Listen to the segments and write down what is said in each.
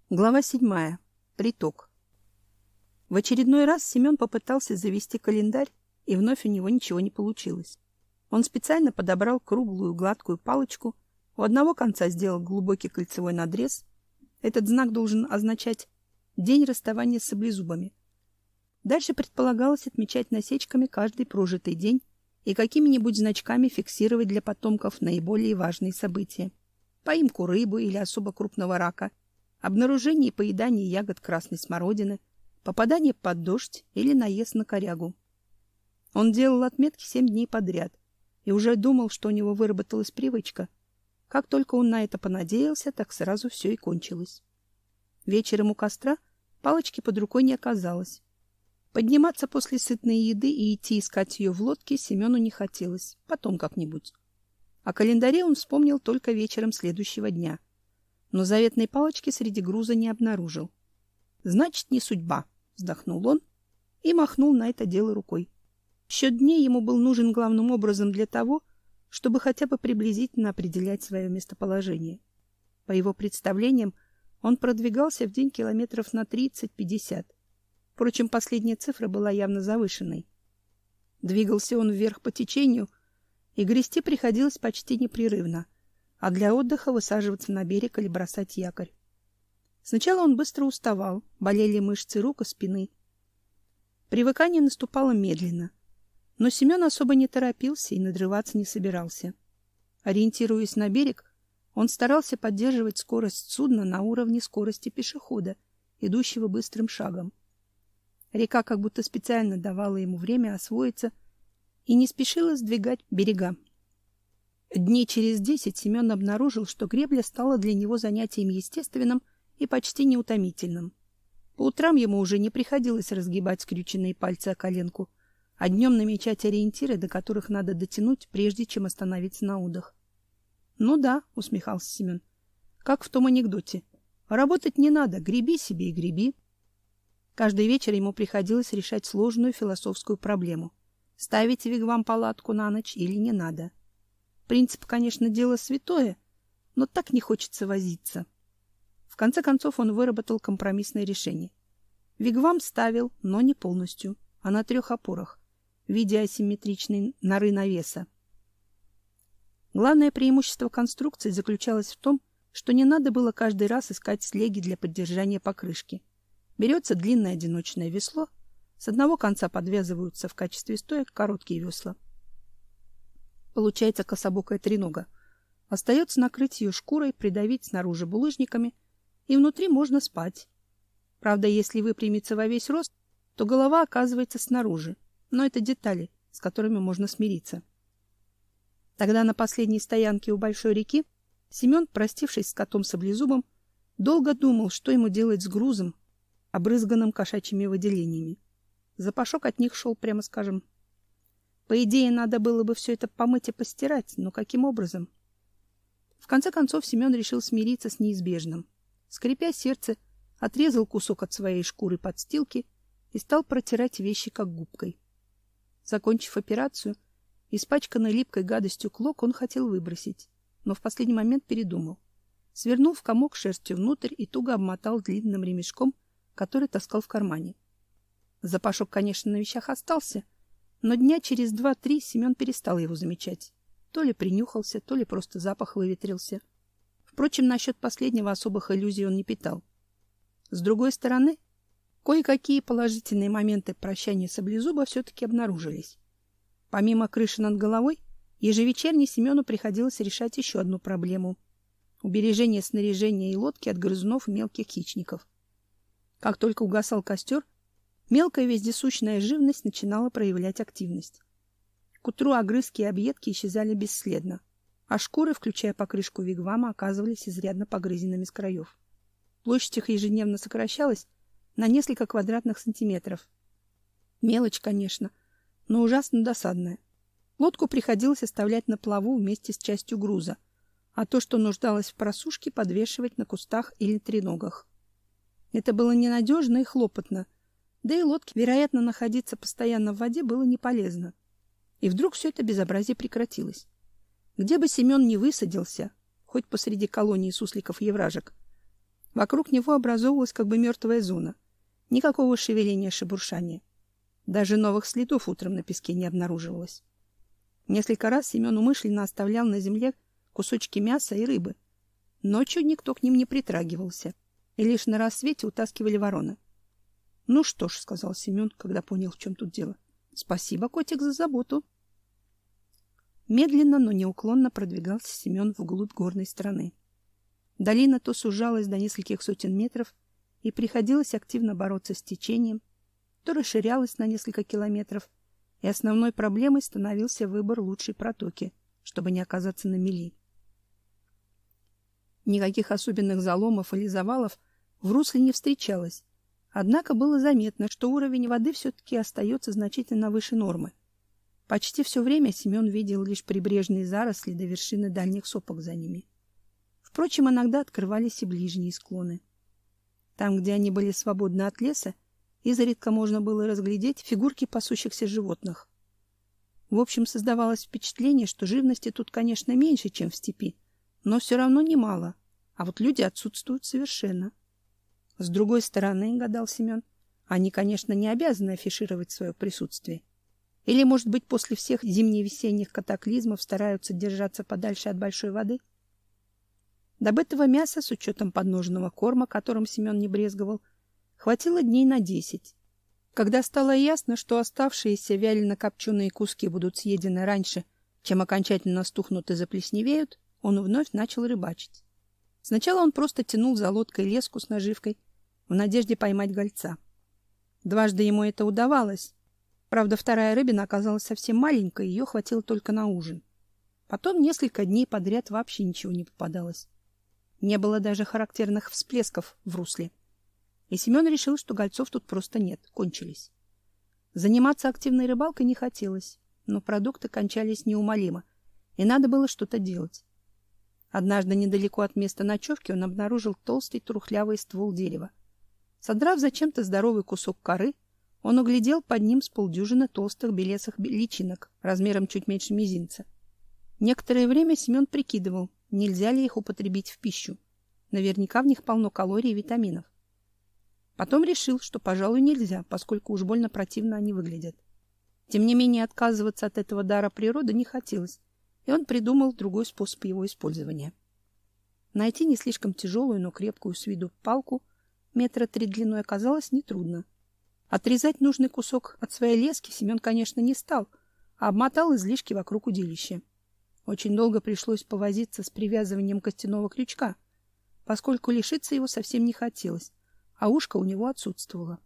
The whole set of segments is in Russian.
Глава 7. Приток. В очередной раз Семен попытался завести календарь, и вновь у него ничего не получилось. Он специально подобрал круглую гладкую палочку, у одного конца сделал глубокий кольцевой надрез. Этот знак должен означать день расставания с саблезубами. Дальше предполагалось отмечать насечками каждый прожитый день и какими-нибудь значками фиксировать для потомков наиболее важные события. Поимку рыбы или особо крупного рака, обнаружение и поедание ягод красной смородины, попадание под дождь или наезд на корягу. Он делал отметки 7 дней подряд и уже думал, что у него выработалась привычка. Как только он на это понадеялся, так сразу все и кончилось. Вечером у костра палочки под рукой не оказалось. Подниматься после сытной еды и идти искать ее в лодке Семену не хотелось, потом как-нибудь. О календаре он вспомнил только вечером следующего дня. Но заветной палочки среди груза не обнаружил. «Значит, не судьба», — вздохнул он и махнул на это дело рукой. Счет дней ему был нужен главным образом для того, чтобы хотя бы приблизительно определять свое местоположение. По его представлениям, он продвигался в день километров на 30-50. Впрочем, последняя цифра была явно завышенной. Двигался он вверх по течению, и грести приходилось почти непрерывно, а для отдыха высаживаться на берег или бросать якорь. Сначала он быстро уставал, болели мышцы рук и спины. Привыкание наступало медленно, но Семен особо не торопился и надрываться не собирался. Ориентируясь на берег, он старался поддерживать скорость судна на уровне скорости пешехода, идущего быстрым шагом. Река как будто специально давала ему время освоиться и не спешила сдвигать берега. Дней через 10 Семен обнаружил, что гребля стала для него занятием естественным и почти неутомительным. По утрам ему уже не приходилось разгибать скрюченные пальцы о коленку, а днем намечать ориентиры, до которых надо дотянуть, прежде чем остановиться на отдых. «Ну да», — усмехался Семен, — «как в том анекдоте. Работать не надо, греби себе и греби». Каждый вечер ему приходилось решать сложную философскую проблему — ставить вигвам-палатку на ночь или не надо. Принцип, конечно, дело святое, но так не хочется возиться. В конце концов он выработал компромиссное решение. Вигвам ставил, но не полностью, а на 3 опорах, в виде асимметричной норы навеса. Главное преимущество конструкции заключалось в том, что не надо было каждый раз искать слеги для поддержания покрышки. Берется длинное одиночное весло, с одного конца подвязываются в качестве стоек короткие весла. Получается кособокая тренога. Остается накрыть ее шкурой, придавить снаружи булыжниками, и внутри можно спать. Правда, если выпрямиться во весь рост, то голова оказывается снаружи, но это детали, с которыми можно смириться. Тогда на последней стоянке у большой реки Семен, простившись с котом-саблезубом, долго думал, что ему делать с грузом, обрызганным кошачьими выделениями. Запашок от них шел, прямо скажем. По идее, надо было бы все это помыть и постирать, но каким образом? В конце концов, Семен решил смириться с неизбежным. Скрипя сердце, отрезал кусок от своей шкуры подстилки и стал протирать вещи как губкой. Закончив операцию, испачканный липкой гадостью клок он хотел выбросить, но в последний момент передумал. Свернул в комок шерстью внутрь и туго обмотал длинным ремешком, который таскал в кармане. Запашок, конечно, на вещах остался, но дня через 2-3 Семен перестал его замечать. То ли принюхался, то ли просто запах выветрился. Впрочем, насчет последнего особых иллюзий он не питал. С другой стороны, кое-какие положительные моменты прощания саблезуба все-таки обнаружились. Помимо крыши над головой, ежевечерне Семену приходилось решать еще одну проблему — убережение снаряжения и лодки от грызунов и мелких хищников. Как только угасал костер, мелкая вездесущная живность начинала проявлять активность. К утру огрызки и объедки исчезали бесследно, а шкуры, включая покрышку вигвама, оказывались изрядно погрызенными с краев. Площадь их ежедневно сокращалась на несколько квадратных сантиметров. Мелочь, конечно, но ужасно досадная. Лодку приходилось оставлять на плаву вместе с частью груза, а то, что нуждалось в просушке, подвешивать на кустах или треногах. Это было ненадежно и хлопотно, да и лодке, вероятно, находиться постоянно в воде было не полезно. И вдруг все это безобразие прекратилось. Где бы Семен ни высадился, хоть посреди колонии сусликов-евражек, Вокруг него образовывалась как бы мертвая зона. Никакого шевеления, шебуршания. Даже новых следов утром на песке не обнаруживалось. Несколько раз Семен умышленно оставлял на земле кусочки мяса и рыбы. Ночью никто к ним не притрагивался, и лишь на рассвете утаскивали вороны. — Ну что ж, — сказал Семен, когда понял, в чем тут дело. — Спасибо, котик, за заботу. Медленно, но неуклонно продвигался Семен вглубь горной страны. Долина то сужалась до нескольких сотен метров, и приходилось активно бороться с течением, то расширялась на несколько километров, и основной проблемой становился выбор лучшей протоки, чтобы не оказаться на мели. Никаких особенных заломов или завалов в русле не встречалось, однако было заметно, что уровень воды все-таки остается значительно выше нормы. Почти все время Семен видел лишь прибрежные заросли до вершины дальних сопок за ними. Впрочем, иногда открывались и ближние склоны. Там, где они были свободны от леса, изредка можно было разглядеть фигурки пасущихся животных. В общем, создавалось впечатление, что живности тут, конечно, меньше, чем в степи, но все равно немало, а вот люди отсутствуют совершенно. С другой стороны, гадал Семен, они, конечно, не обязаны афишировать свое присутствие. Или, может быть, после всех зимне-весенних катаклизмов стараются держаться подальше от большой воды? Добытого мяса, с учетом подножного корма, которым Семен не брезговал, хватило дней на 10. Когда стало ясно, что оставшиеся вялено-копченые куски будут съедены раньше, чем окончательно стухнут и заплесневеют, он вновь начал рыбачить. Сначала он просто тянул за лодкой леску с наживкой в надежде поймать гольца. Дважды ему это удавалось. Правда, вторая рыбина оказалась совсем маленькой, ее хватило только на ужин. Потом несколько дней подряд вообще ничего не попадалось. Не было даже характерных всплесков в русле. И Семен решил, что гольцов тут просто нет, кончились. Заниматься активной рыбалкой не хотелось, но продукты кончались неумолимо, и надо было что-то делать. Однажды недалеко от места ночевки он обнаружил толстый трухлявый ствол дерева. Содрав зачем-то здоровый кусок коры, он углядел под ним с полдюжины толстых белесых личинок, размером чуть меньше мизинца. Некоторое время Семен прикидывал, нельзя ли их употребить в пищу. Наверняка в них полно калорий и витаминов. Потом решил, что, пожалуй, нельзя, поскольку уж больно противно они выглядят. Тем не менее, отказываться от этого дара природы не хотелось, и он придумал другой способ его использования. Найти не слишком тяжелую, но крепкую с виду палку 3 метра длиной оказалось нетрудно. Отрезать нужный кусок от своей лески Семен, конечно, не стал, а обмотал излишки вокруг удилища. Очень долго пришлось повозиться с привязыванием костяного крючка, поскольку лишиться его совсем не хотелось, а ушко у него отсутствовало.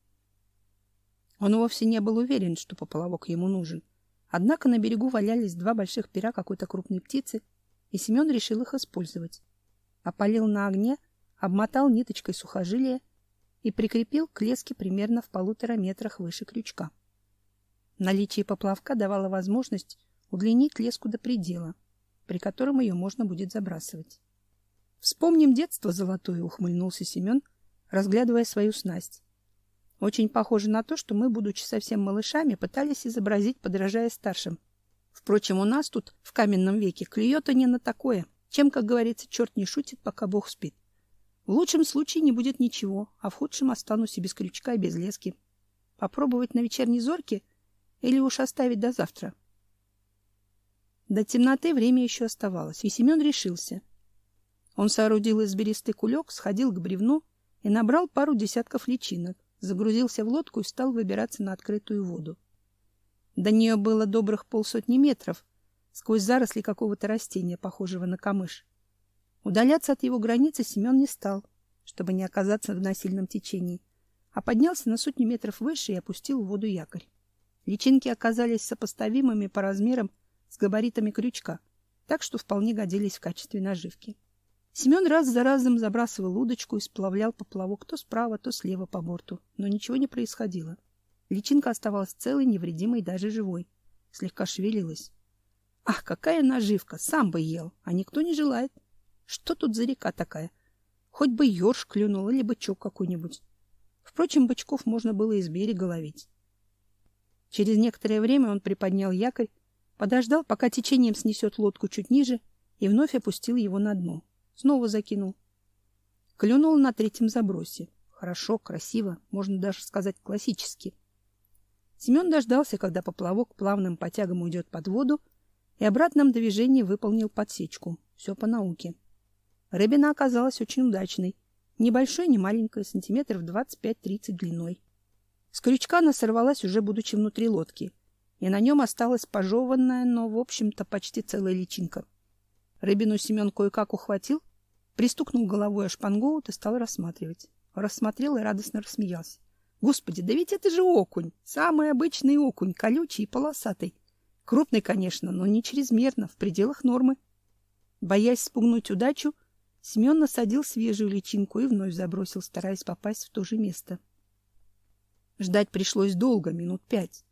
Он вовсе не был уверен, что поплавок ему нужен. Однако на берегу валялись 2 больших пера какой-то крупной птицы, и Семен решил их использовать. Опалил на огне, обмотал ниточкой сухожилия и прикрепил к леске примерно в 1,5 метра выше крючка. Наличие поплавка давало возможность удлинить леску до предела, при котором ее можно будет забрасывать. «Вспомним детство золотое», — ухмыльнулся Семен, разглядывая свою снасть. «Очень похоже на то, что мы, будучи совсем малышами, пытались изобразить, подражая старшим. Впрочем, у нас тут в каменном веке клюет-то не на такое, чем, как говорится, черт не шутит, пока Бог спит. В лучшем случае не будет ничего, а в худшем останусь и без крючка, и без лески. Попробовать на вечерней зорьке или уж оставить до завтра?» До темноты время еще оставалось, и Семен решился. Он соорудил из бересты кулек, сходил к бревну и набрал пару десятков личинок, загрузился в лодку и стал выбираться на открытую воду. До нее было добрых 150 метров, сквозь заросли какого-то растения, похожего на камыш. Удаляться от его границы Семен не стал, чтобы не оказаться в насильном течении, а поднялся на 100 метров выше и опустил в воду якорь. Личинки оказались сопоставимыми по размерам с габаритами крючка, так что вполне годились в качестве наживки. Семен раз за разом забрасывал удочку и сплавлял поплавок то справа, то слева по борту, но ничего не происходило. Личинка оставалась целой, невредимой, даже живой. Слегка шевелилась. Ах, какая наживка! Сам бы ел, а никто не желает. Что тут за река такая? Хоть бы ёрш клюнул или бычок какой-нибудь. Впрочем, бычков можно было из берега ловить. Через некоторое время он приподнял якорь, подождал, пока течением снесет лодку чуть ниже, и вновь опустил его на дно. Снова закинул. Клюнула на третьем забросе. Хорошо, красиво, можно даже сказать классически. Семен дождался, когда поплавок плавным потягом уйдет под воду, и обратном движении выполнил подсечку. Все по науке. Рыбина оказалась очень удачной. Небольшой, не маленькой, сантиметров 25-30 длиной. С крючка она сорвалась, уже будучи внутри лодки, и на нем осталась пожеванная, но, в общем-то, почти целая личинка. Рыбину Семен кое-как ухватил, пристукнул головой о шпангоут и стал рассматривать. Рассмотрел и радостно рассмеялся. Господи, да ведь это же окунь! Самый обычный окунь, колючий и полосатый. Крупный, конечно, но не чрезмерно, в пределах нормы. Боясь спугнуть удачу, Семен насадил свежую личинку и вновь забросил, стараясь попасть в то же место. Ждать пришлось долго, минут 5.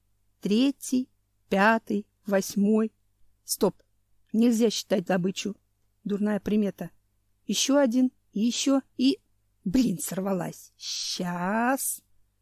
3, 5, 8. Стоп! Нельзя считать добычу. Дурная примета. Еще один, и еще, и... Блин, сорвалась. Сейчас.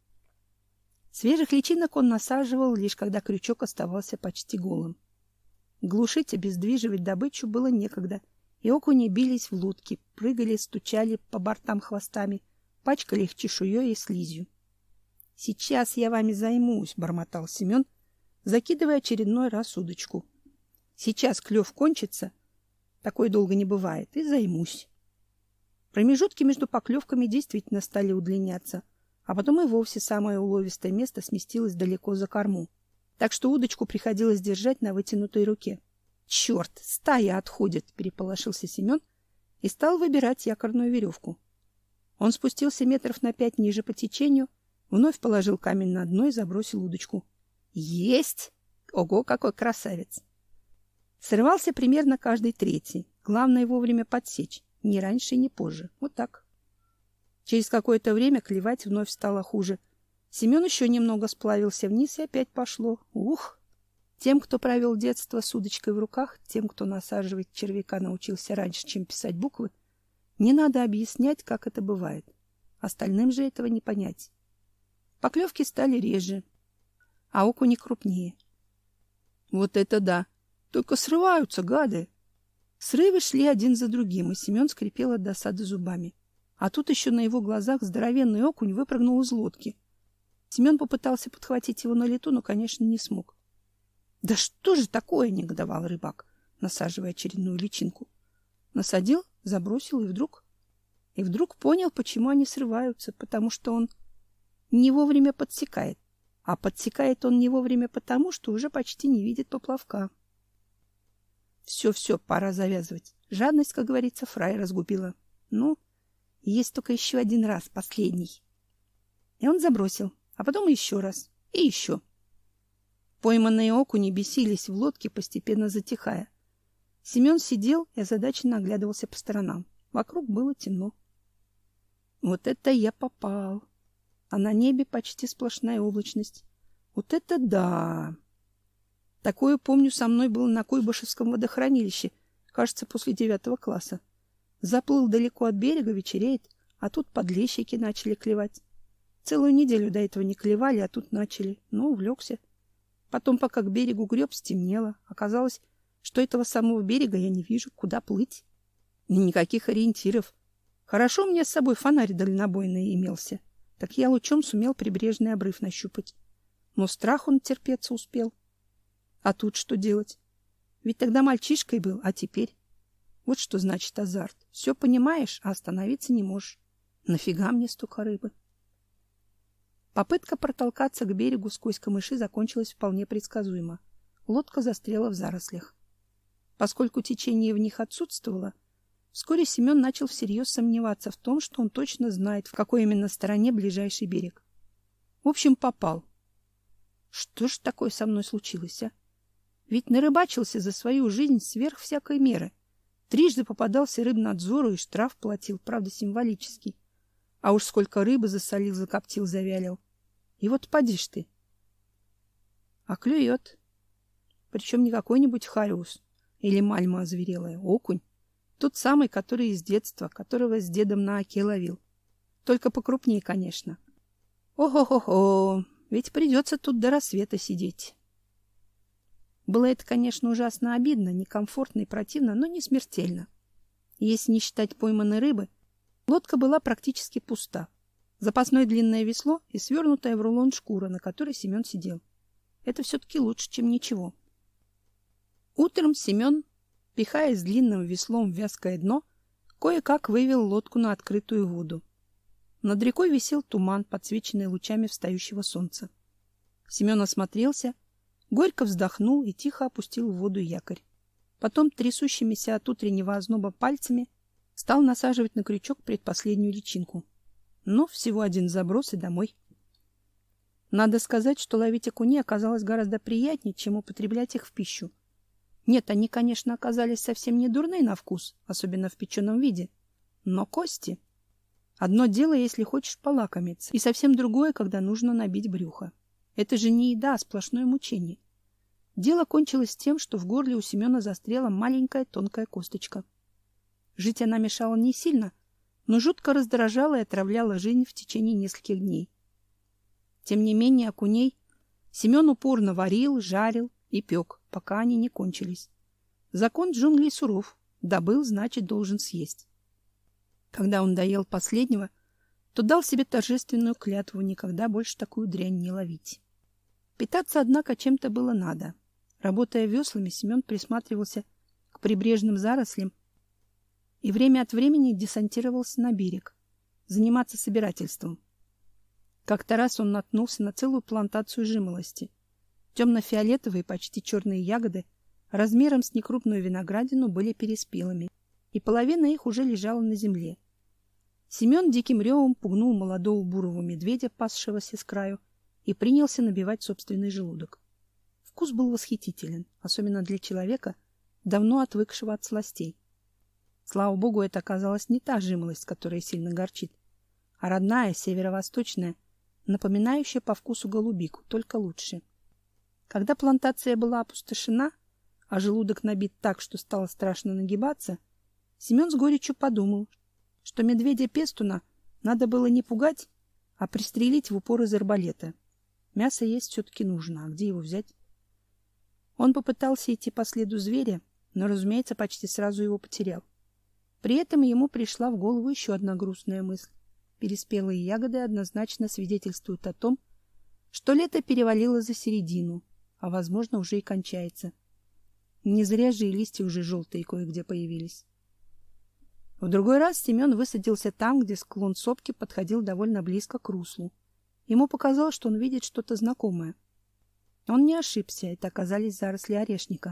Свежих личинок он насаживал, лишь когда крючок оставался почти голым. Глушить, обездвиживать добычу было некогда, и окуни бились в лодке, прыгали, стучали по бортам хвостами, пачкали их чешуей и слизью. — Сейчас я вами займусь, — бормотал Семен, закидывая очередной раз удочку. — Сейчас клев кончится, такое долго не бывает, и займусь. Промежутки между поклевками действительно стали удлиняться, а потом и вовсе самое уловистое место сместилось далеко за корму, так что удочку приходилось держать на вытянутой руке. — Черт, стая отходит! — переполошился Семен и стал выбирать якорную веревку. Он спустился метров на 5 ниже по течению, вновь положил камень на дно и забросил удочку. Есть! Ого, какой красавец! Срывался примерно каждый третий. Главное вовремя подсечь. Ни раньше, ни позже. Вот так. Через какое-то время клевать вновь стало хуже. Семен еще немного сплавился вниз, и опять пошло. Ух! Тем, кто провел детство с удочкой в руках, тем, кто насаживать червяка научился раньше, чем писать буквы, не надо объяснять, как это бывает. Остальным же этого не понять. Поклевки стали реже, а окуни крупнее. Вот это да! Только срываются, гады! Срывы шли один за другим, и Семен скрипел от досады зубами. А тут еще на его глазах здоровенный окунь выпрыгнул из лодки. Семен попытался подхватить его на лету, но, конечно, не смог. — Да что же такое? — негодовал рыбак, насаживая очередную личинку. Насадил, забросил, и вдруг понял, почему они срываются, потому что он не вовремя подсекает. А подсекает он не вовремя потому, что уже почти не видит поплавка. Все, пора завязывать. Жадность, как говорится, фрай разгубила. Ну, есть только еще один раз, последний. И он забросил, а потом еще раз, и еще. Пойманные окуни бесились в лодке, постепенно затихая. Семен сидел и озадаченно оглядывался по сторонам. Вокруг было темно. Вот это я попал. А на небе почти сплошная облачность. Вот это да! Такое, помню, со мной было на Куйбышевском водохранилище, кажется, после 9 класса. Заплыл далеко от берега, вечереет, а тут подлещики начали клевать. Целую неделю до этого не клевали, а тут начали. Ну, увлекся. Потом, пока к берегу греб, стемнело. Оказалось, что этого самого берега я не вижу, куда плыть. И никаких ориентиров. Хорошо у меня с собой фонарь дальнобойный имелся. Так я лучом сумел прибрежный обрыв нащупать. Но страх он терпеться успел. А тут что делать? Ведь тогда мальчишкой был, а теперь... Вот что значит азарт. Все понимаешь, а остановиться не можешь. Нафига мне столько рыбы? Попытка протолкаться к берегу сквозь камыши закончилась вполне предсказуемо. Лодка застряла в зарослях. Поскольку течение в них отсутствовало, вскоре Семен начал всерьез сомневаться в том, что он точно знает, в какой именно стороне ближайший берег. В общем, попал. Что ж такое со мной случилось, а? Ведь нарыбачился за свою жизнь сверх всякой меры. Трижды попадался рыбнадзору и штраф платил, правда, символический. А уж сколько рыбы засолил, закоптил, завялил. И вот поди ж ты. А клюет. Причем не какой-нибудь хариус или мальма озверелая, окунь. Тот самый, который из детства, которого с дедом на оке ловил. Только покрупнее, конечно. Ого-го-го, ведь придется тут до рассвета сидеть. Было это, конечно, ужасно обидно, некомфортно и противно, но не смертельно. Если не считать пойманной рыбы, Лодка была практически пуста. Запасное длинное весло и свернутая в рулон шкура, на которой Семен сидел. Это все-таки лучше, чем ничего. Утром Семен, пихаясь длинным веслом в вязкое дно, кое-как вывел лодку на открытую воду. Над рекой висел туман, подсвеченный лучами встающего солнца. Семен осмотрелся, горько вздохнул и тихо опустил в воду якорь. Потом, трясущимися от утреннего озноба пальцами, стал насаживать на крючок предпоследнюю личинку. Но всего один заброс и домой. Надо сказать, что ловить окуней оказалось гораздо приятнее, чем употреблять их в пищу. Нет, они, конечно, оказались совсем не дурны на вкус, особенно в печеном виде. Но кости... Одно дело, если хочешь полакомиться, и совсем другое, когда нужно набить брюхо. Это же не еда, а сплошное мучение. Дело кончилось тем, что в горле у Семена застряла маленькая тонкая косточка. Жить она мешала не сильно, но жутко раздражала и отравляла жизнь в течение нескольких дней. Тем не менее, окуней Семен упорно варил, жарил и пек, пока они не кончились. Закон джунглей суров. Добыл, значит, должен съесть. Когда он доел последнего, то дал себе торжественную клятву никогда больше такую дрянь не ловить. Питаться, однако, чем-то было надо. Работая веслами, Семен присматривался к прибрежным зарослям и время от времени десантировался на берег, заниматься собирательством. Как-то раз он наткнулся на целую плантацию жимолости. Темно-фиолетовые, почти черные ягоды размером с некрупную виноградину были переспелыми, и половина их уже лежала на земле. Семен диким ревом пугнул молодого бурого медведя, пасшегося с краю, и принялся набивать собственный желудок. Вкус был восхитителен, особенно для человека, давно отвыкшего от сластей. Слава богу, это оказалась не та жимолость, которая сильно горчит, а родная, северо-восточная, напоминающая по вкусу голубику, только лучше. Когда плантация была опустошена, а желудок набит так, что стало страшно нагибаться, Семен с горечью подумал, что медведя-пестуна надо было не пугать, а пристрелить в упор из арбалета. Мясо есть все-таки нужно, а где его взять? Он попытался идти по следу зверя, но, разумеется, почти сразу его потерял. При этом ему пришла в голову еще одна грустная мысль. Переспелые ягоды однозначно свидетельствуют о том, что лето перевалило за середину, а, возможно, уже и кончается. Не зря же и листья уже желтые кое-где появились. В другой раз Семен высадился там, где склон сопки подходил довольно близко к руслу. Ему показалось, что он видит что-то знакомое. Он не ошибся, это оказались заросли орешника.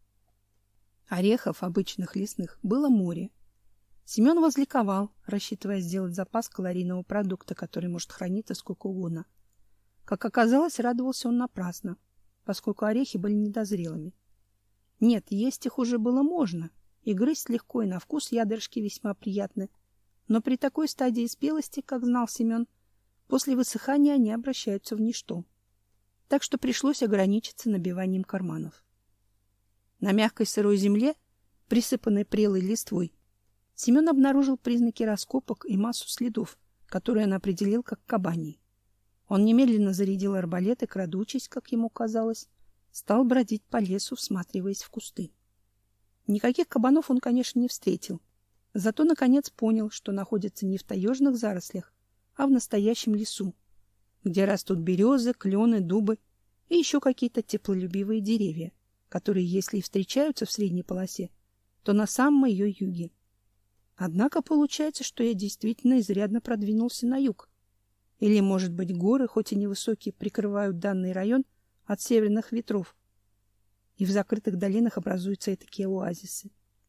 Орехов, обычных лесных, было море. Семен возликовал, рассчитывая сделать запас калорийного продукта, который может храниться сколько угодно. Как оказалось, радовался он напрасно, поскольку орехи были недозрелыми. Нет, есть их уже было можно, и грызть легко, и на вкус ядрышки весьма приятны. Но при такой стадии спелости, как знал Семен, после высыхания они обращаются в ничто. Так что пришлось ограничиться набиванием карманов. На мягкой сырой земле, присыпанной прелой листвой, Семен обнаружил признаки раскопок и массу следов, которые он определил как кабаньи. Он немедленно зарядил арбалет и, крадучись, как ему казалось, стал бродить по лесу, всматриваясь в кусты. Никаких кабанов он, конечно, не встретил, зато, наконец, понял, что находится не в таежных зарослях, а в настоящем лесу, где растут березы, клены, дубы и еще какие-то теплолюбивые деревья, которые, если и встречаются в средней полосе, то на самом ее юге. Однако получается, что я действительно изрядно продвинулся на юг. Или, может быть, горы, хоть и невысокие, прикрывают данный район от северных ветров, и в закрытых долинах образуются такие оазисы.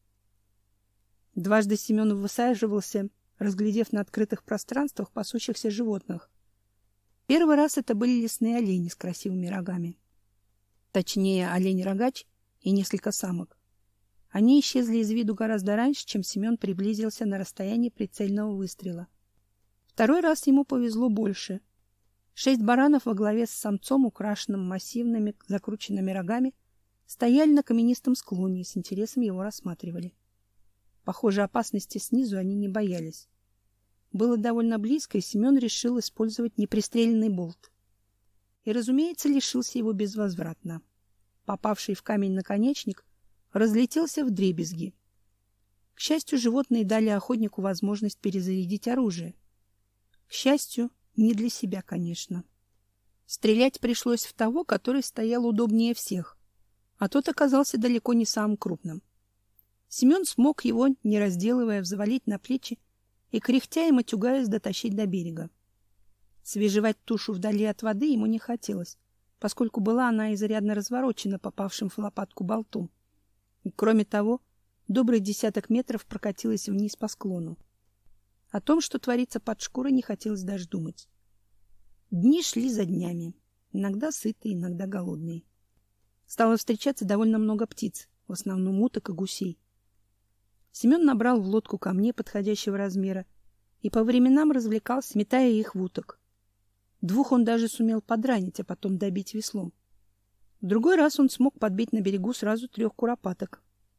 Дважды Семен высаживался, разглядев на открытых пространствах пасущихся животных. Первый раз это были лесные олени с красивыми рогами. Точнее, олень-рогач и несколько самок. Они исчезли из виду гораздо раньше, чем Семен приблизился на расстояние прицельного выстрела. Второй раз ему повезло больше. 6 баранов во главе с самцом, украшенным массивными закрученными рогами, стояли на каменистом склоне и с интересом его рассматривали. Похоже, опасности снизу они не боялись. Было довольно близко, и Семен решил использовать непристреленный болт. И, разумеется, лишился его безвозвратно. Попавший в камень наконечник разлетелся вдребезги. К счастью, животные дали охотнику возможность перезарядить оружие. К счастью, не для себя, конечно. Стрелять пришлось в того, который стоял удобнее всех, а тот оказался далеко не самым крупным. Семен смог его, не разделывая, взвалить на плечи и, кряхтя и матюгаясь, дотащить до берега. Свежевать тушу вдали от воды ему не хотелось, поскольку была она изрядно разворочена попавшим в лопатку болтом. И, кроме того, добрый 10 метров прокатилась вниз по склону. О том, что творится под шкурой, не хотелось даже думать. Дни шли за днями, иногда сытые, иногда голодные. Стало встречаться довольно много птиц, в основном уток и гусей. Семен набрал в лодку камней подходящего размера и по временам развлекался, метая их в уток. 2 он даже сумел подранить, а потом добить веслом. В другой раз он смог подбить на берегу сразу 3 куропаток.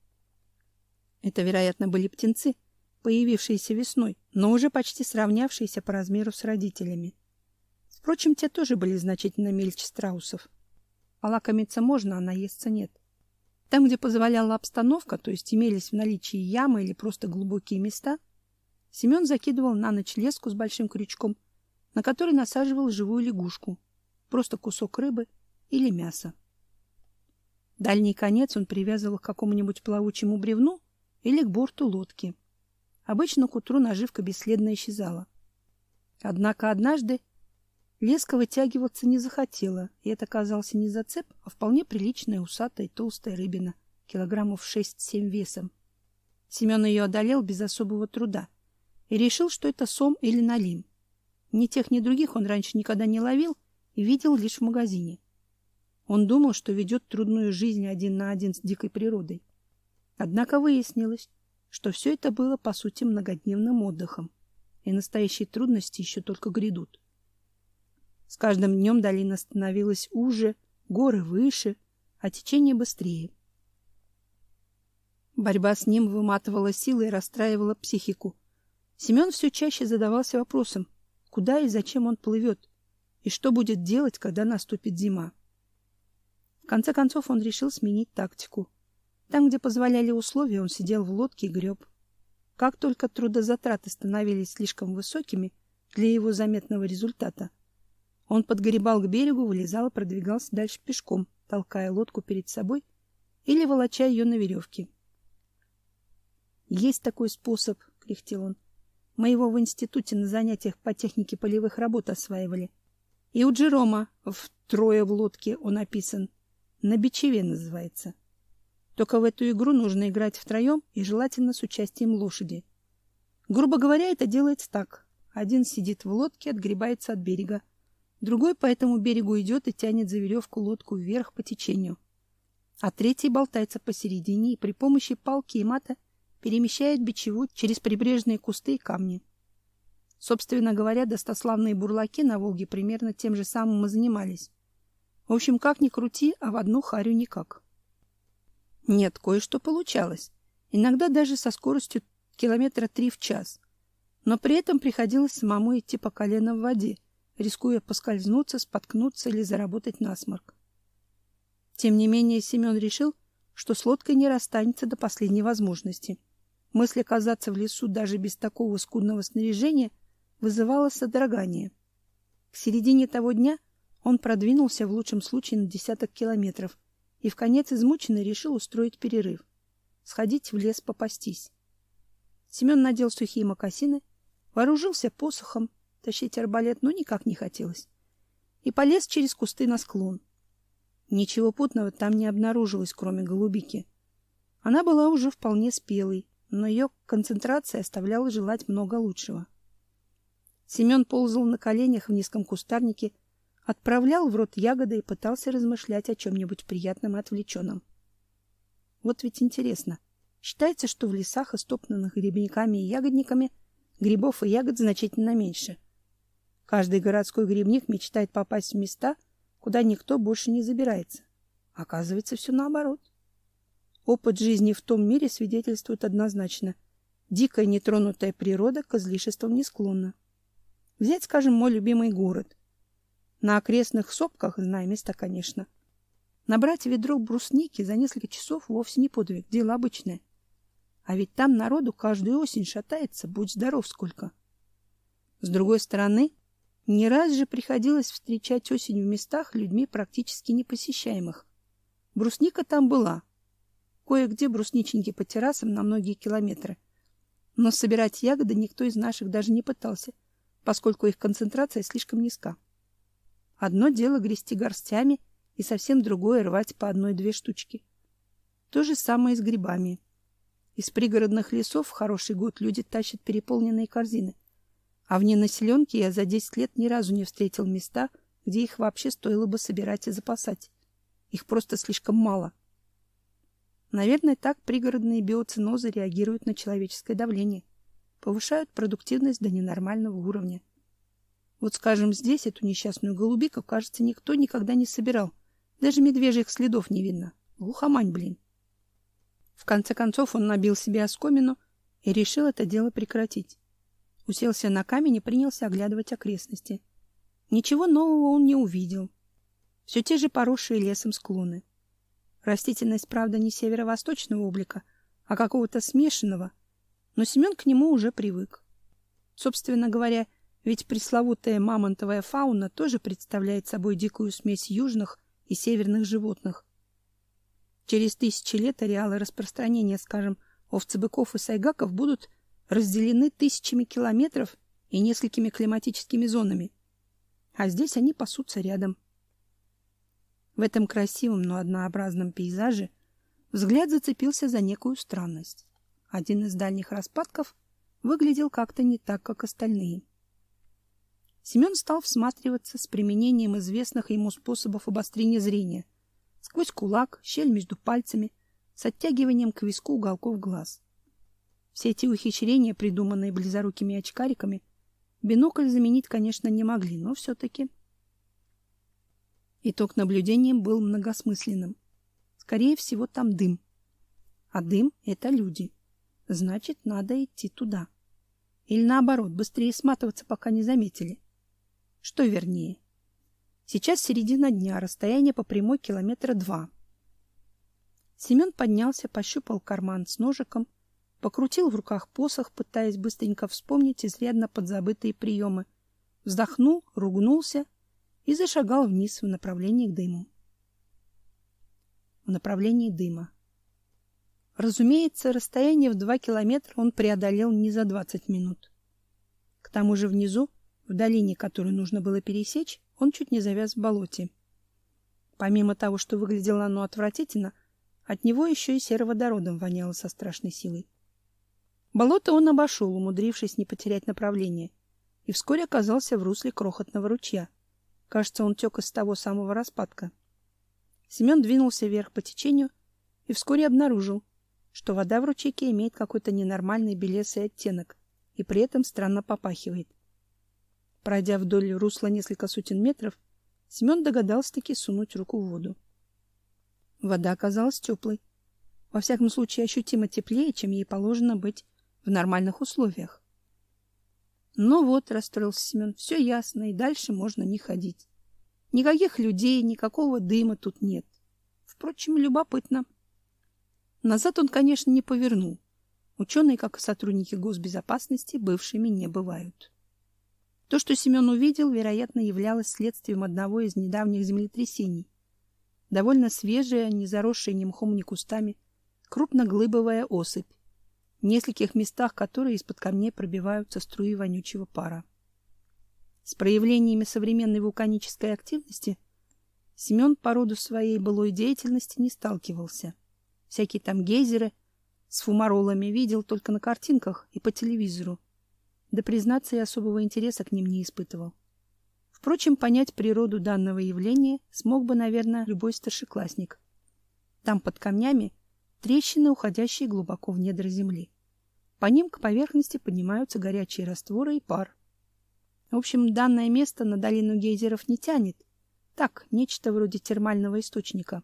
Это, вероятно, были птенцы, появившиеся весной, но уже почти сравнявшиеся по размеру с родителями. Впрочем, те тоже были значительно мельче страусов. Полакомиться можно, а наесться нет. Там, где позволяла обстановка, то есть имелись в наличии ямы или просто глубокие места, Семен закидывал на ночь леску с большим крючком, на который насаживал живую лягушку, просто кусок рыбы или мяса. Дальний конец он привязывал к какому-нибудь плавучему бревну или к борту лодки. Обычно к утру наживка бесследно исчезала. Однако однажды леска вытягиваться не захотела, и это оказался не зацеп, а вполне приличная усатая толстая рыбина, килограммов 6-7 весом. Семен ее одолел без особого труда и решил, что это сом или налим. Ни тех, ни других он раньше никогда не ловил и видел лишь в магазине. Он думал, что ведет трудную жизнь один на один с дикой природой. Однако выяснилось, что все это было, по сути, многодневным отдыхом, и настоящие трудности еще только грядут. С каждым днем долина становилась уже, горы выше, а течение быстрее. Борьба с ним выматывала силы и расстраивала психику. Семен все чаще задавался вопросом, куда и зачем он плывет, и что будет делать, когда наступит зима. В конце концов он решил сменить тактику. Там, где позволяли условия, он сидел в лодке и греб. Как только трудозатраты становились слишком высокими для его заметного результата, он подгребал к берегу, вылезал и продвигался дальше пешком, толкая лодку перед собой или волоча ее на веревке. «Есть такой способ», — кряхтел он. «Мы его в институте на занятиях по технике полевых работ осваивали. И у Джерома втрое в лодке он описан. На бичеве называется. Только в эту игру нужно играть втроем и желательно с участием лошади. Грубо говоря, это делается так. Один сидит в лодке, отгребается от берега. Другой по этому берегу идет и тянет за веревку лодку вверх по течению. А третий болтается посередине и при помощи палки и мата перемещает бичеву через прибрежные кусты и камни. Собственно говоря, достославные бурлаки на Волге примерно тем же самым и занимались. В общем, как ни крути, а в одну харю никак. Нет, кое-что получалось. Иногда даже со скоростью 3 километра в час. Но при этом приходилось самому идти по колено в воде, рискуя поскользнуться, споткнуться или заработать насморк. Тем не менее, Семен решил, что с лодкой не расстанется до последней возможности. Мысль оказаться в лесу даже без такого скудного снаряжения вызывала содрогание. К середине того дня он продвинулся в лучшем случае на 10 километров и вконец измученный решил устроить перерыв, сходить в лес попастись. Семен надел сухие мокасины, вооружился посохом, тащить арбалет никак не хотелось, и полез через кусты на склон. Ничего путного там не обнаружилось, кроме голубики. Она была уже вполне спелой, но ее концентрация оставляла желать много лучшего. Семен ползал на коленях в низком кустарнике, отправлял в рот ягоды и пытался размышлять о чем-нибудь приятном и отвлеченном. Вот ведь интересно. Считается, что в лесах, истоптанных грибниками и ягодниками, грибов и ягод значительно меньше. Каждый городской грибник мечтает попасть в места, куда никто больше не забирается. Оказывается, все наоборот. Опыт жизни в том мире свидетельствует однозначно. Дикая нетронутая природа к излишествам не склонна. Взять, скажем, мой любимый город. На окрестных сопках, знаю места, конечно. Набрать ведро брусники за несколько часов вовсе не подвиг, дело обычное. А ведь там народу каждую осень шатается, будь здоров сколько. С другой стороны, не раз же приходилось встречать осень в местах людьми практически непосещаемых. Брусника там была. Кое-где брусничники по террасам на многие километры. Но собирать ягоды никто из наших даже не пытался, поскольку их концентрация слишком низка. Одно дело грести горстями, и совсем другое рвать по одной-две штучки. То же самое и с грибами. Из пригородных лесов в хороший год люди тащат переполненные корзины. А вне населенки я за 10 лет ни разу не встретил места, где их вообще стоило бы собирать и запасать. Их просто слишком мало. Наверное, так пригородные биоценозы реагируют на человеческое давление, повышают продуктивность до ненормального уровня. Вот, скажем, здесь эту несчастную голубику, кажется, никто никогда не собирал. Даже медвежьих следов не видно. Глухомань, блин. В конце концов он набил себе оскомину и решил это дело прекратить. Уселся на камень и принялся оглядывать окрестности. Ничего нового он не увидел. Все те же поросшие лесом склоны. Растительность, правда, не северо-восточного облика, а какого-то смешанного, но Семен к нему уже привык. Собственно говоря, ведь пресловутая мамонтовая фауна тоже представляет собой дикую смесь южных и северных животных. Через тысячи лет ареалы распространения, скажем, овцебыков и сайгаков будут разделены тысячами километров и несколькими климатическими зонами. А здесь они пасутся рядом. В этом красивом, но однообразном пейзаже взгляд зацепился за некую странность. Один из дальних распадков выглядел как-то не так, как остальные. Семен стал всматриваться с применением известных ему способов обострения зрения. Сквозь кулак, щель между пальцами, с оттягиванием к виску уголков глаз. Все эти ухищрения, придуманные близорукими очкариками, бинокль заменить, конечно, не могли, но все-таки... Итог наблюдения был многосмысленным. Скорее всего, там дым. А дым — это люди. Значит, надо идти туда. Или наоборот, быстрее сматываться, пока не заметили. Что вернее? Сейчас середина дня, расстояние по прямой 2 километра. Семен поднялся, пощупал карман с ножиком, покрутил в руках посох, пытаясь быстренько вспомнить изрядно подзабытые приемы, вздохнул, ругнулся и зашагал вниз в направлении к дыму. В направлении дыма. Разумеется, расстояние в 2 километра он преодолел не за 20 минут. К тому же внизу, в долине, которую нужно было пересечь, он чуть не завяз в болоте. Помимо того, что выглядело оно отвратительно, от него еще и сероводородом воняло со страшной силой. Болото он обошел, умудрившись не потерять направление, и вскоре оказался в русле крохотного ручья. Кажется, он тек из того самого распадка. Семен двинулся вверх по течению и вскоре обнаружил, что вода в ручейке имеет какой-то ненормальный белесый оттенок и при этом странно попахивает. Пройдя вдоль русла несколько сотен метров, Семен догадался-таки сунуть руку в воду. Вода оказалась теплой. Во всяком случае, ощутимо теплее, чем ей положено быть в нормальных условиях. Ну вот, расстроился Семен, все ясно, и дальше можно не ходить. Никаких людей, никакого дыма тут нет. Впрочем, любопытно. Назад он, конечно, не повернул. Ученые, как и сотрудники госбезопасности, бывшими не бывают. То, что Семен увидел, вероятно, являлось следствием одного из недавних землетрясений. Довольно свежая, не заросшая ни мхом, ни кустами, крупноглыбовая осыпь, в нескольких местах которой из-под камней пробиваются струи вонючего пара. С проявлениями современной вулканической активности Семен по роду своей былой деятельности не сталкивался. Всякие там гейзеры с фумаролами видел только на картинках и по телевизору. Да, признаться, я особого интереса к ним не испытывал. Впрочем, понять природу данного явления смог бы, наверное, любой старшеклассник. Там под камнями трещины, уходящие глубоко в недра земли. По ним к поверхности поднимаются горячие растворы и пар. В общем, данное место на долину гейзеров не тянет. Так, нечто вроде термального источника.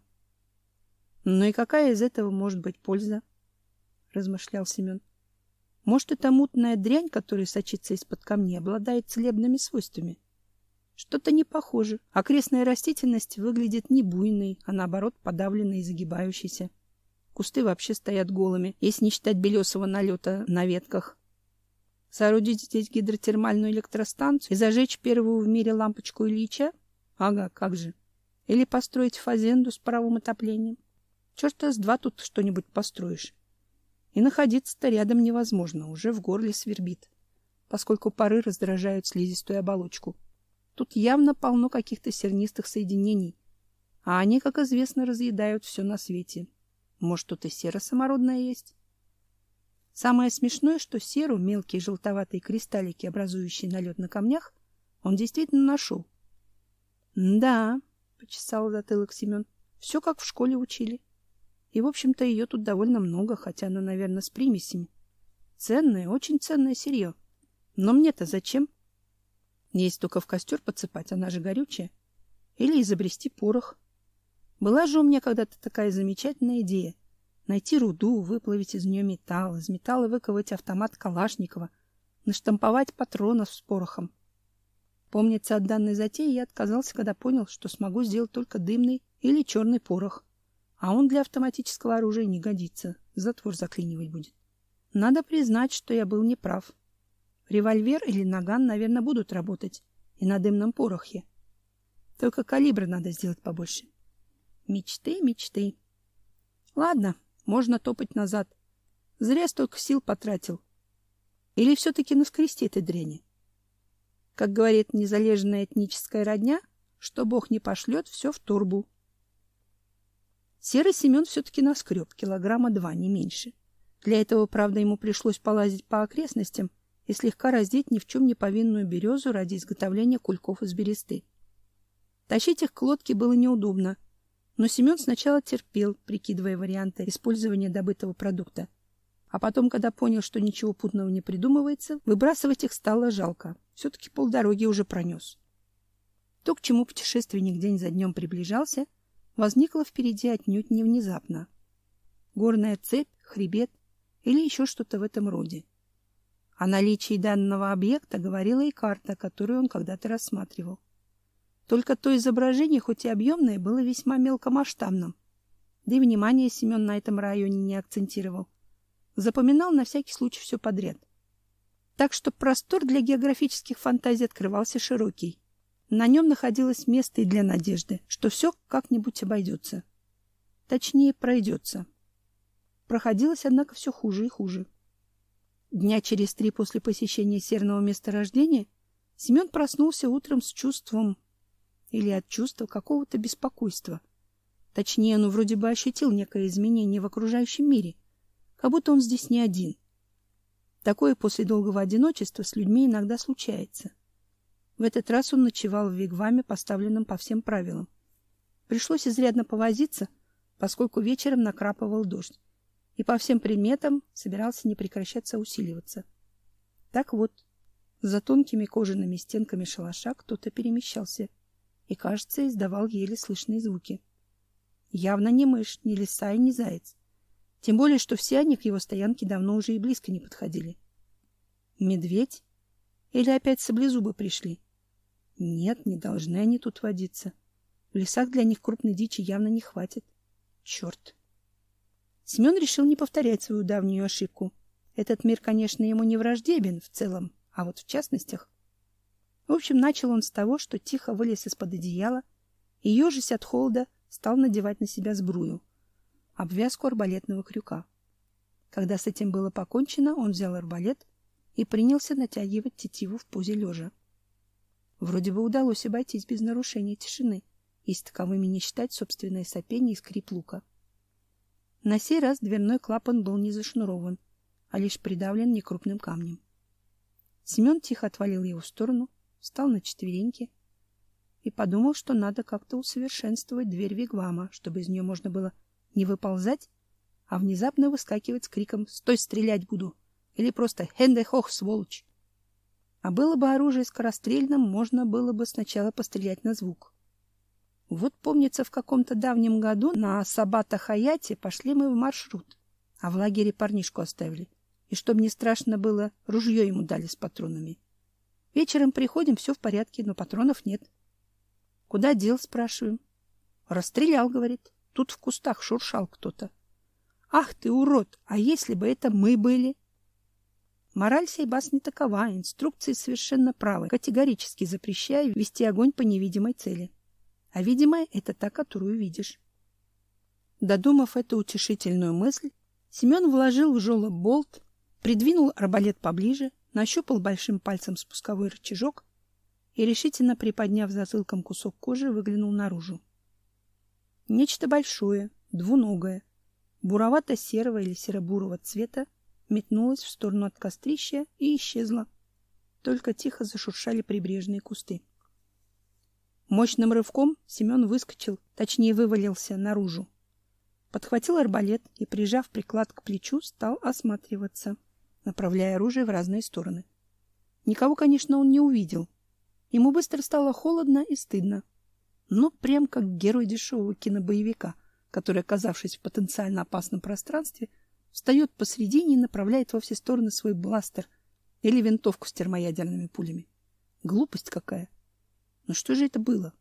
Ну и какая из этого может быть польза? Размышлял Семен. Может, эта мутная дрянь, которая сочится из-под камней, обладает целебными свойствами? Что-то не похоже. Окрестная растительность выглядит не буйной, а наоборот подавленной и загибающейся. Кусты вообще стоят голыми, если не считать белесого налета на ветках. Соорудить здесь гидротермальную электростанцию и зажечь первую в мире лампочку Ильича? Ага, как же. Или построить фазенду с паровым отоплением. Черта с два тут что-нибудь построишь. И находиться-то рядом невозможно, уже в горле свербит, поскольку пары раздражают слизистую оболочку. Тут явно полно каких-то сернистых соединений, а они, как известно, разъедают все на свете. Может, тут и сера самородная есть? Самое смешное, что серу, мелкие желтоватые кристаллики, образующие налет на камнях, он действительно нашел. — Да, — почесал затылок Семен, — все как в школе учили. И, в общем-то, ее тут довольно много, хотя она, наверное, с примесями. Ценное, очень ценное сырье. Но мне-то зачем? Есть только в костер подсыпать, она же горючая. Или изобрести порох. Была же у меня когда-то такая замечательная идея. Найти руду, выплавить из нее металл, из металла выковать автомат Калашникова, наштамповать патронов с порохом. Помнится, от данной затеи я отказался, когда понял, что смогу сделать только дымный или черный порох. А он для автоматического оружия не годится, затвор заклинивать будет. Надо признать, что я был неправ. Револьвер или наган, наверное, будут работать и на дымном порохе. Только калибра надо сделать побольше. Мечты, мечты. Ладно, можно топать назад. Зря столько сил потратил. Или все-таки наскрести этой дряни? Как говорит незалежная этническая родня, что Бог не пошлет, все в турбу. Серый Семен все-таки наскреб 2 килограмма, не меньше. Для этого, правда, ему пришлось полазить по окрестностям и слегка раздеть ни в чем не повинную березу ради изготовления кульков из бересты. Тащить их к лодке было неудобно, но Семен сначала терпел, прикидывая варианты использования добытого продукта. А потом, когда понял, что ничего путного не придумывается, выбрасывать их стало жалко. Все-таки полдороги уже пронес. То, к чему путешественник день за днем приближался, возникло впереди отнюдь не внезапно. Горная цепь, хребет или еще что-то в этом роде. О наличии данного объекта говорила и карта, которую он когда-то рассматривал. Только то изображение, хоть и объемное, было весьма мелкомасштабным. Да и внимание Семен на этом районе не акцентировал. Запоминал на всякий случай все подряд. Так что простор для географических фантазий открывался широкий. На нем находилось место и для надежды, что все как-нибудь обойдется. Точнее, пройдется. Проходилось, однако, все хуже и хуже. Дня через 3 после посещения серного месторождения Семен проснулся утром с чувством или от чувства какого-то беспокойства. Точнее, он вроде бы ощутил некое изменение в окружающем мире, как будто он здесь не один. Такое после долгого одиночества с людьми иногда случается. В этот раз он ночевал в вигваме, поставленном по всем правилам. Пришлось изрядно повозиться, поскольку вечером накрапывал дождь, и по всем приметам собирался не прекращаться, а усиливаться. Так вот, за тонкими кожаными стенками шалаша кто-то перемещался и, кажется, издавал еле слышные звуки. Явно не мышь, не лиса и не заяц. Тем более, что все они к его стоянке давно уже и близко не подходили. Медведь? Или опять саблезубы пришли? Нет, не должны они тут водиться. В лесах для них крупной дичи явно не хватит. Черт! Семен решил не повторять свою давнюю ошибку. Этот мир, конечно, ему не враждебен в целом, а вот в частностях. В общем, начал он с того, что тихо вылез из-под одеяла и, ежась от холода, стал надевать на себя сбрую, обвязку арбалетного крюка. Когда с этим было покончено, он взял арбалет и принялся натягивать тетиву в позе лежа. Вроде бы удалось обойтись без нарушения тишины, если таковыми не считать собственное сопение и скрип лука. На сей раз дверной клапан был не зашнурован, а лишь придавлен некрупным камнем. Семен тихо отвалил его в сторону, встал на четвереньки и подумал, что надо как-то усовершенствовать дверь вигвама, чтобы из нее можно было не выползать, а внезапно выскакивать с криком «Стой, стрелять буду!» или просто «Хенде хох, сволочь!». А было бы оружие скорострельным, можно было бы сначала пострелять на звук. Вот, помнится, в каком-то давнем году на Сабата-Хаяте пошли мы в маршрут, а в лагере парнишку оставили. И чтобы не страшно было, ружье ему дали с патронами. Вечером приходим, все в порядке, но патронов нет. Куда дел, спрашиваем. Расстрелял, говорит. Тут в кустах шуршал кто-то. Ах ты, урод! А если бы это мы были? Мораль сей басни такова, инструкции совершенно правы, категорически запрещая вести огонь по невидимой цели. А видимая — это та, которую видишь. Додумав эту утешительную мысль, Семен вложил в жёлоб болт, придвинул арбалет поближе, нащупал большим пальцем спусковой рычажок и, решительно приподняв затылком кусок кожи, выглянул наружу. Нечто большое, двуногое, буровато-серого или серо-бурого цвета, метнулось в сторону от кострища и исчезло. Только тихо зашуршали прибрежные кусты. Мощным рывком Семен выскочил, точнее вывалился наружу. Подхватил арбалет и, прижав приклад к плечу, стал осматриваться, направляя оружие в разные стороны. Никого, конечно, он не увидел. Ему быстро стало холодно и стыдно. Но прям как герой дешевого кинобоевика, который, оказавшись в потенциально опасном пространстве, встает посредине и направляет во все стороны свой бластер или винтовку с термоядерными пулями. Глупость какая! Но что же это было?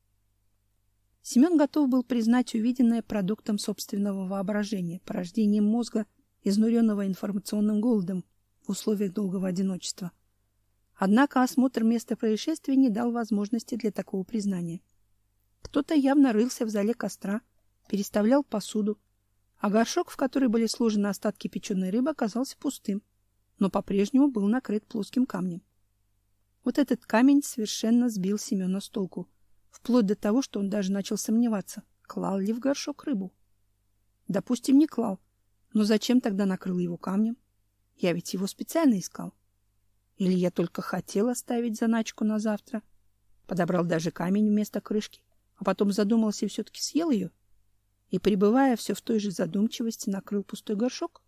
Семен готов был признать увиденное продуктом собственного воображения, порождением мозга, изнуренного информационным голодом в условиях долгого одиночества. Однако осмотр места происшествия не дал возможности для такого признания. Кто-то явно рылся в зале костра, переставлял посуду, а горшок, в который были сложены остатки печеной рыбы, оказался пустым, но по-прежнему был накрыт плоским камнем. Вот этот камень совершенно сбил Семена с толку, вплоть до того, что он даже начал сомневаться, клал ли в горшок рыбу. Допустим, не клал, но зачем тогда накрыл его камнем? Я ведь его специально искал. Или я только хотел оставить заначку на завтра? Подобрал даже камень вместо крышки, а потом задумался и все-таки съел ее? И, пребывая все в той же задумчивости, накрыл пустой горшок?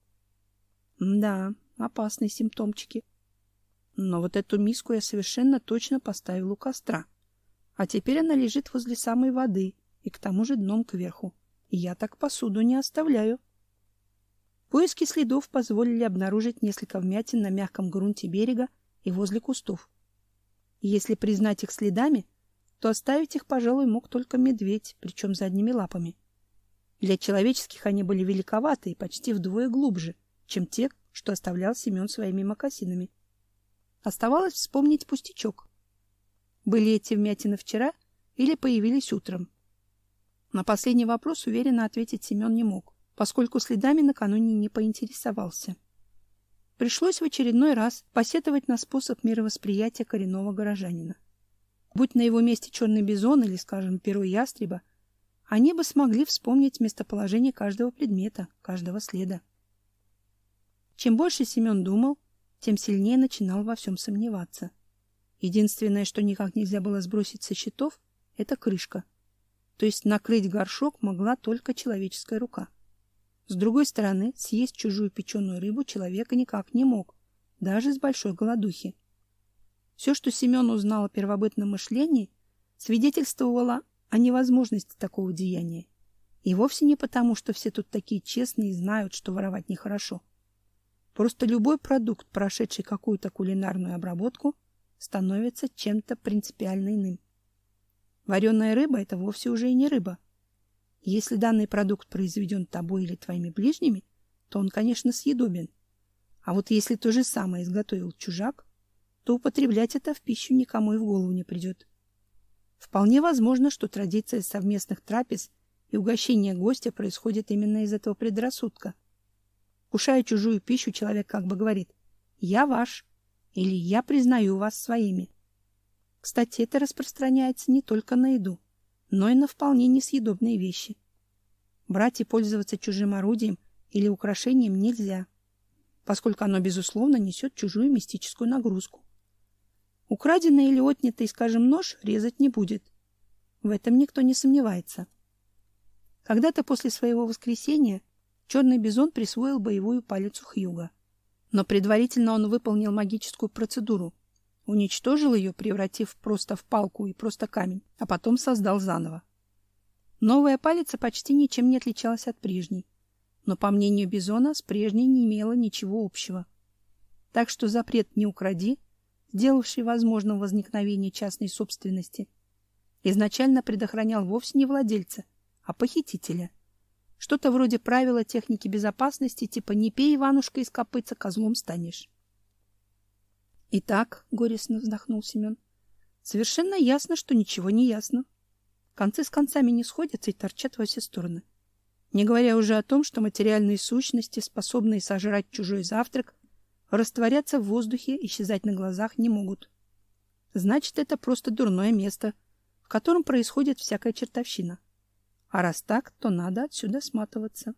Да, опасные симптомчики. Но вот эту миску я совершенно точно поставил у костра. А теперь она лежит возле самой воды и к тому же дном кверху. И я так посуду не оставляю. Поиски следов позволили обнаружить несколько вмятин на мягком грунте берега и возле кустов. И если признать их следами, то оставить их, пожалуй, мог только медведь, причем задними лапами. Для человеческих они были великоваты и почти вдвое глубже, чем те, что оставлял Семен своими мокасинами. Оставалось вспомнить пустячок. Были эти вмятины вчера или появились утром? На последний вопрос уверенно ответить Семен не мог, поскольку следами накануне не поинтересовался. Пришлось в очередной раз посетовать на способ мировосприятия коренного горожанина. Будь на его месте черный бизон или, скажем, перо ястреба, они бы смогли вспомнить местоположение каждого предмета, каждого следа. Чем больше Семен думал, тем сильнее начинал во всем сомневаться. Единственное, что никак нельзя было сбросить со счетов, это крышка. То есть накрыть горшок могла только человеческая рука. С другой стороны, съесть чужую печеную рыбу человека никак не мог, даже с большой голодухи. Все, что Семен узнал о первобытном мышлении, свидетельствовало о невозможности такого деяния. И вовсе не потому, что все тут такие честные и знают, что воровать нехорошо. Просто любой продукт, прошедший какую-то кулинарную обработку, становится чем-то принципиально иным. Вареная рыба — это вовсе уже и не рыба. Если данный продукт произведен тобой или твоими ближними, то он, конечно, съедобен. А вот если то же самое изготовил чужак, то употреблять это в пищу никому и в голову не придет. Вполне возможно, что традиция совместных трапез и угощения гостя происходит именно из этого предрассудка. Кушая чужую пищу, человек как бы говорит: «Я ваш» или «Я признаю вас своими». Кстати, это распространяется не только на еду, но и на вполне несъедобные вещи. Брать и пользоваться чужим орудием или украшением нельзя, поскольку оно, безусловно, несет чужую мистическую нагрузку. Украденный или отнятый, скажем, нож резать не будет. В этом никто не сомневается. Когда-то после своего воскресения черный бизон присвоил боевую палицу Хьюга. Но предварительно он выполнил магическую процедуру, уничтожил ее, превратив просто в палку и просто камень, а потом создал заново. Новая палица почти ничем не отличалась от прежней, но, по мнению бизона, с прежней не имела ничего общего. Так что запрет «не укради», сделавший возможным возникновение частной собственности, изначально предохранял вовсе не владельца, а похитителя, Что-то вроде правила техники безопасности, типа «не пей, Иванушка, из копытца, козлом станешь». «Итак», — горестно вздохнул Семен, — «совершенно ясно, что ничего не ясно. Концы с концами не сходятся и торчат во все стороны. Не говоря уже о том, что материальные сущности, способные сожрать чужой завтрак, растворяться в воздухе, исчезать на глазах не могут. Значит, это просто дурное место, в котором происходит всякая чертовщина. А раз так, то надо отсюда сматываться».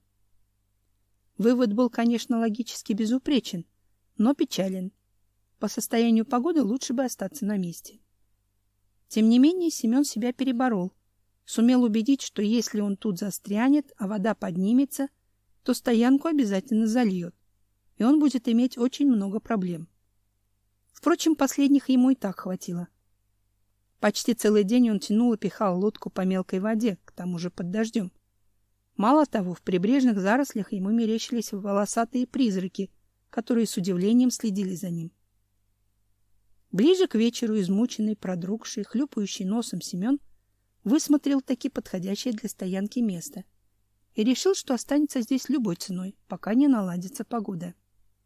Вывод был, конечно, логически безупречен, но печален. По состоянию погоды лучше бы остаться на месте. Тем не менее, Семен себя переборол. Сумел убедить, что если он тут застрянет, а вода поднимется, то стоянку обязательно зальет, и он будет иметь очень много проблем. Впрочем, последних ему и так хватило. Почти целый день он тянул и пихал лодку по мелкой воде, к тому же под дождем. Мало того, в прибрежных зарослях ему мерещились волосатые призраки, которые с удивлением следили за ним. Ближе к вечеру измученный, продрогший, хлюпающий носом Семен высмотрел таки подходящее для стоянки место и решил, что останется здесь любой ценой, пока не наладится погода.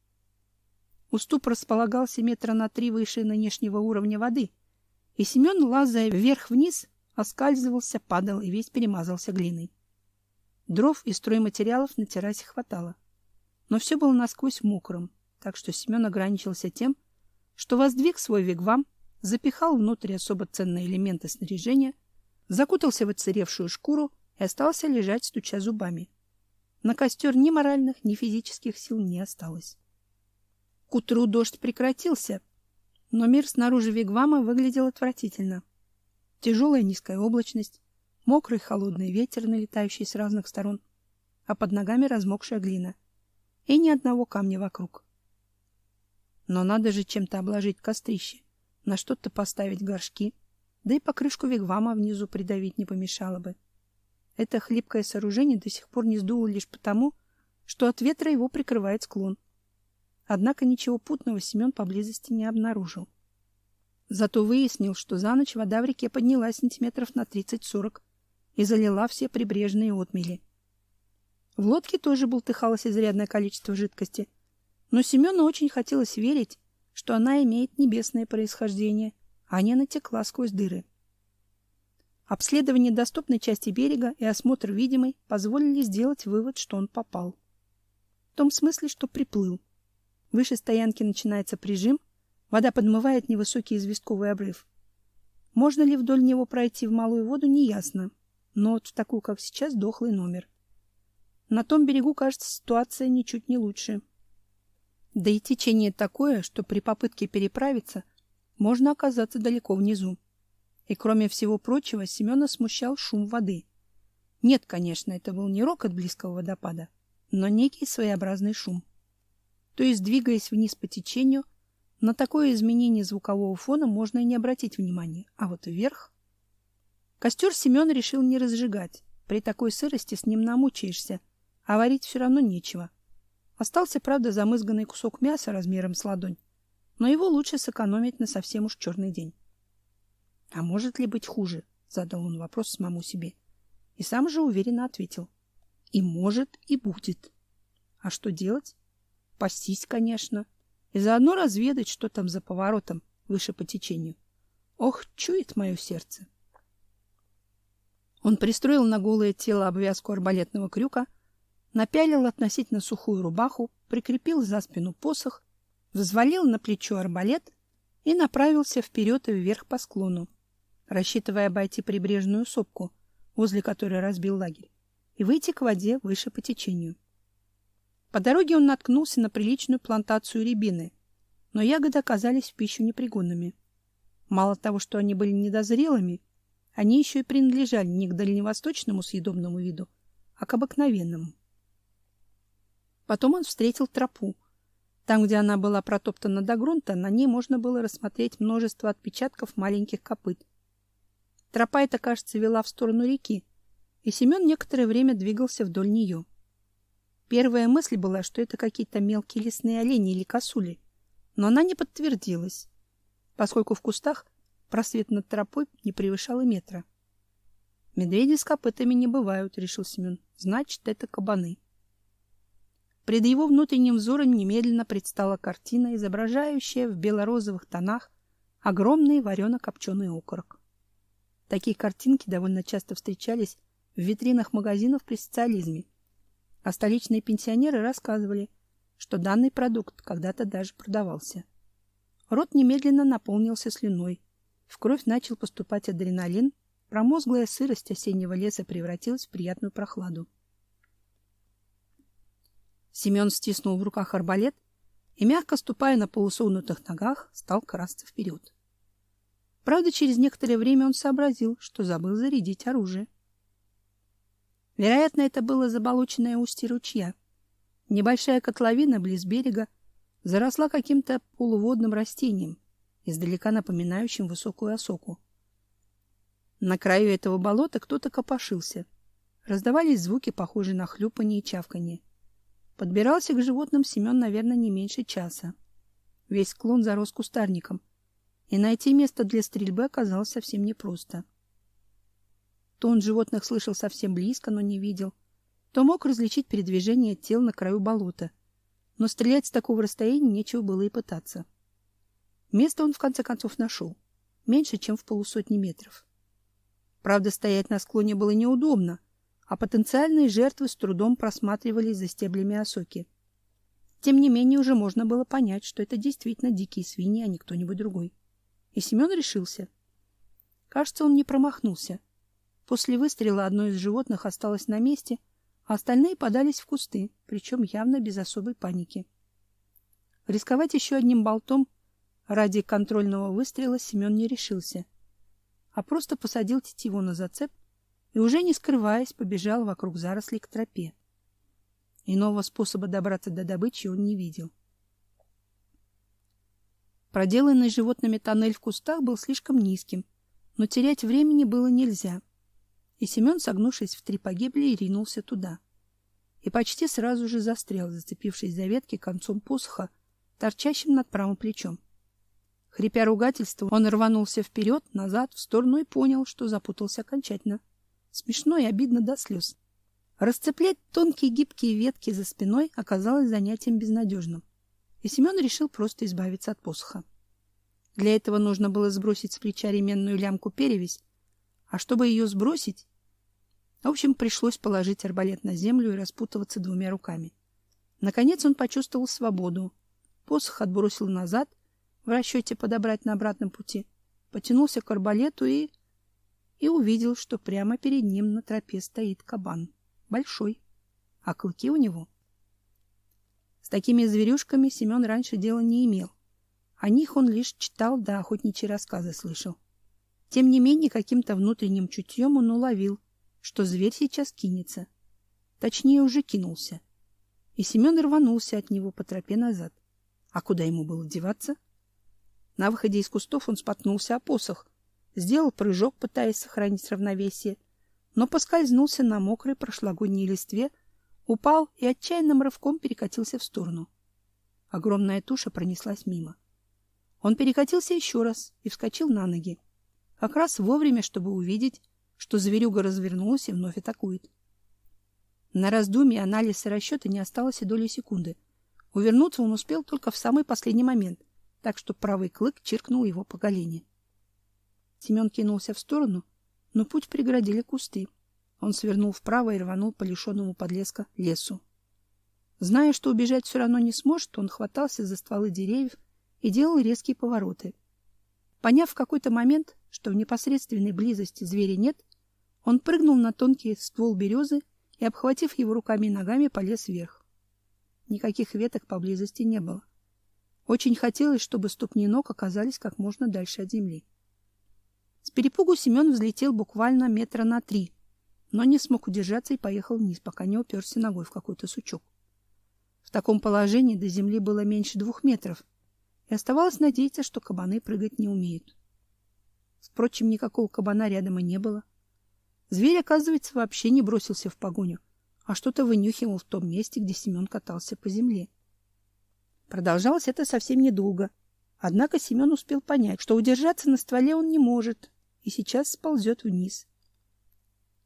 Уступ располагался метра на 3 выше нынешнего уровня воды, и Семен, лазая вверх-вниз, оскальзывался, падал и весь перемазался глиной. Дров и стройматериалов на террасе хватало, но все было насквозь мокрым, так что Семен ограничился тем, что воздвиг свой вигвам, запихал внутрь особо ценные элементы снаряжения, закутался в отсыревшую шкуру и остался лежать, стуча зубами. На костер ни моральных, ни физических сил не осталось. К утру дождь прекратился, но мир снаружи вигвама выглядел отвратительно. Тяжелая низкая облачность, мокрый холодный ветер, налетающий с разных сторон, а под ногами размокшая глина. И ни одного камня вокруг. Но надо же чем-то обложить кострище, на что-то поставить горшки, да и покрышку вигвама внизу придавить не помешало бы. Это хлипкое сооружение до сих пор не сдуло лишь потому, что от ветра его прикрывает склон. Однако ничего путного Семен поблизости не обнаружил. Зато выяснил, что за ночь вода в реке поднялась сантиметров на 30-40 и залила все прибрежные отмели. В лодке тоже бултыхалось изрядное количество жидкости, но Семену очень хотелось верить, что она имеет небесное происхождение, а не натекла сквозь дыры. Обследование доступной части берега и осмотр видимой позволили сделать вывод, что он попал. В том смысле, что приплыл. Выше стоянки начинается прижим, вода подмывает невысокий известковый обрыв. Можно ли вдоль него пройти в малую воду, неясно, но вот в такую, как сейчас, дохлый номер. На том берегу, кажется, ситуация ничуть не лучше. Да и течение такое, что при попытке переправиться можно оказаться далеко внизу. И кроме всего прочего, Семена смущал шум воды. Нет, конечно, это был не рокот близкого водопада, но некий своеобразный шум. То есть, двигаясь вниз по течению, на такое изменение звукового фона можно и не обратить внимания, а вот вверх... Костер Семен решил не разжигать. При такой сырости с ним намучаешься, а варить все равно нечего. Остался, правда, замызганный кусок мяса размером с ладонь, но его лучше сэкономить на совсем уж черный день. А может ли быть хуже? Задал он вопрос самому себе. И сам же уверенно ответил. И может, и будет. А что делать? Пастись, конечно. И заодно разведать, что там за поворотом выше по течению. Ох, чует мое сердце. Он пристроил на голое тело обвязку арбалетного крюка, напялил относительно сухую рубаху, прикрепил за спину посох, взвалил на плечо арбалет и направился вперед и вверх по склону, рассчитывая обойти прибрежную сопку, возле которой разбил лагерь, и выйти к воде выше по течению. По дороге он наткнулся на приличную плантацию рябины, но ягоды оказались в пищу непригодными. Мало того, что они были недозрелыми, они еще и принадлежали не к дальневосточному съедобному виду, а к обыкновенному. Потом он встретил тропу. Там, где она была протоптана до грунта, на ней можно было рассмотреть множество отпечатков маленьких копыт. Тропа эта, кажется, вела в сторону реки, и Семен некоторое время двигался вдоль нее. Первая мысль была, что это какие-то мелкие лесные олени или косули, но она не подтвердилась, поскольку в кустах просвет над тропой не превышал и метра. Медведи с копытами не бывают, решил Семен. Значит, это кабаны. Пред его внутренним взором немедленно предстала картина, изображающая в бело-розовых тонах огромный варено-копченый окорок. Такие картинки довольно часто встречались в витринах магазинов при социализме, а столичные пенсионеры рассказывали, что данный продукт когда-то даже продавался. Рот немедленно наполнился слюной, в кровь начал поступать адреналин, промозглая сырость осеннего леса превратилась в приятную прохладу. Семен стиснул в руках арбалет и, мягко ступая на полусогнутых ногах, стал красться вперед. Правда, через некоторое время он сообразил, что забыл зарядить оружие. Вероятно, это было заболоченное устье ручья. Небольшая котловина близ берега заросла каким-то полуводным растением, издалека напоминающим высокую осоку. На краю этого болота кто-то копошился. Раздавались звуки, похожие на хлюпанье и чавканье. Подбирался к животным Семен, наверное, не меньше часа. Весь склон зарос кустарником, и найти место для стрельбы оказалось совсем непросто. То он животных слышал совсем близко, но не видел, то мог различить передвижение тел на краю болота, но стрелять с такого расстояния нечего было и пытаться. Место он в конце концов нашел, меньше, чем в 150 метров. Правда, стоять на склоне было неудобно, а потенциальные жертвы с трудом просматривались за стеблями осоки. Тем не менее, уже можно было понять, что это действительно дикие свиньи, а не кто-нибудь другой. И Семен решился. Кажется, он не промахнулся. После выстрела одно из животных осталось на месте, а остальные подались в кусты, причем явно без особой паники. Рисковать еще одним болтом ради контрольного выстрела Семен не решился, а просто посадил тетиву на зацеп и, уже не скрываясь, побежал вокруг зарослей к тропе. Иного способа добраться до добычи он не видел. Проделанный животными тоннель в кустах был слишком низким, но терять времени было нельзя. И Семен, согнувшись в 3 погибели, ринулся туда. И почти сразу же застрял, зацепившись за ветки концом посоха, торчащим над правым плечом. Хрипя ругательство, он рванулся вперед, назад, в сторону и понял, что запутался окончательно. Смешно и обидно до слез. Расцеплять тонкие гибкие ветки за спиной оказалось занятием безнадежным, и Семен решил просто избавиться от посоха. Для этого нужно было сбросить с плеча ременную лямку-перевязь, а чтобы ее сбросить... В общем, пришлось положить арбалет на землю и распутываться 2 руками. Наконец он почувствовал свободу. Посох отбросил назад, в расчете подобрать на обратном пути, потянулся к арбалету и увидел, что прямо перед ним на тропе стоит кабан. Большой, а клыки у него. С такими зверюшками Семен раньше дела не имел. О них он лишь читал, да охотничьи рассказы слышал. Тем не менее, каким-то внутренним чутьем он уловил, что зверь сейчас кинется. Точнее, уже кинулся. И Семен рванулся от него по тропе назад. А куда ему было деваться? На выходе из кустов он споткнулся о посох, сделал прыжок, пытаясь сохранить равновесие, но поскользнулся на мокрой прошлогодней листве, упал и отчаянным рывком перекатился в сторону. Огромная туша пронеслась мимо. Он перекатился еще раз и вскочил на ноги, как раз вовремя, чтобы увидеть, что зверюга развернулась и вновь атакует. На раздумье, анализ и расчеты не осталось и доли секунды. Увернуться он успел только в самый последний момент, так что правый клык чиркнул его по голене. Семен кинулся в сторону, но путь преградили кусты. Он свернул вправо и рванул по лишенному подлеска лесу. Зная, что убежать все равно не сможет, он хватался за стволы деревьев и делал резкие повороты. Поняв в какой-то момент, что в непосредственной близости зверя нет, он прыгнул на тонкий ствол березы и, обхватив его руками и ногами, полез вверх. Никаких веток поблизости не было. Очень хотелось, чтобы ступни ног оказались как можно дальше от земли. С перепугу Семен взлетел буквально 3 метра, но не смог удержаться и поехал вниз, пока не уперся ногой в какой-то сучок. В таком положении до земли было меньше 2 метров, и оставалось надеяться, что кабаны прыгать не умеют. Впрочем, никакого кабана рядом и не было. Зверь, оказывается, вообще не бросился в погоню, а что-то вынюхивал в том месте, где Семен катался по земле. Продолжалось это совсем недолго. Однако Семен успел понять, что удержаться на стволе он не может, и сейчас сползет вниз.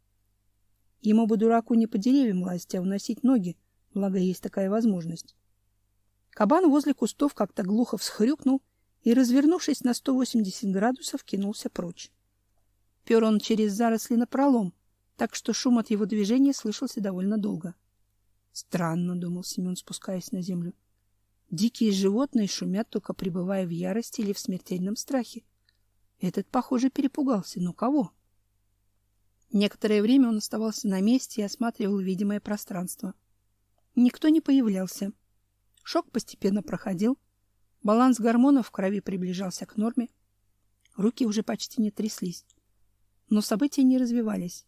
Ему бы, дураку, не по деревьям лазить, а уносить ноги, благо есть такая возможность. Кабан возле кустов как-то глухо всхрюкнул и, развернувшись на 180 градусов, кинулся прочь. Пер он через заросли напролом, так что шум от его движения слышался довольно долго. Странно, — думал Семен, спускаясь на землю. Дикие животные шумят, только пребывая в ярости или в смертельном страхе. Этот, похоже, перепугался. Но кого? Некоторое время он оставался на месте и осматривал видимое пространство. Никто не появлялся. Шок постепенно проходил. Баланс гормонов в крови приближался к норме. Руки уже почти не тряслись. Но события не развивались.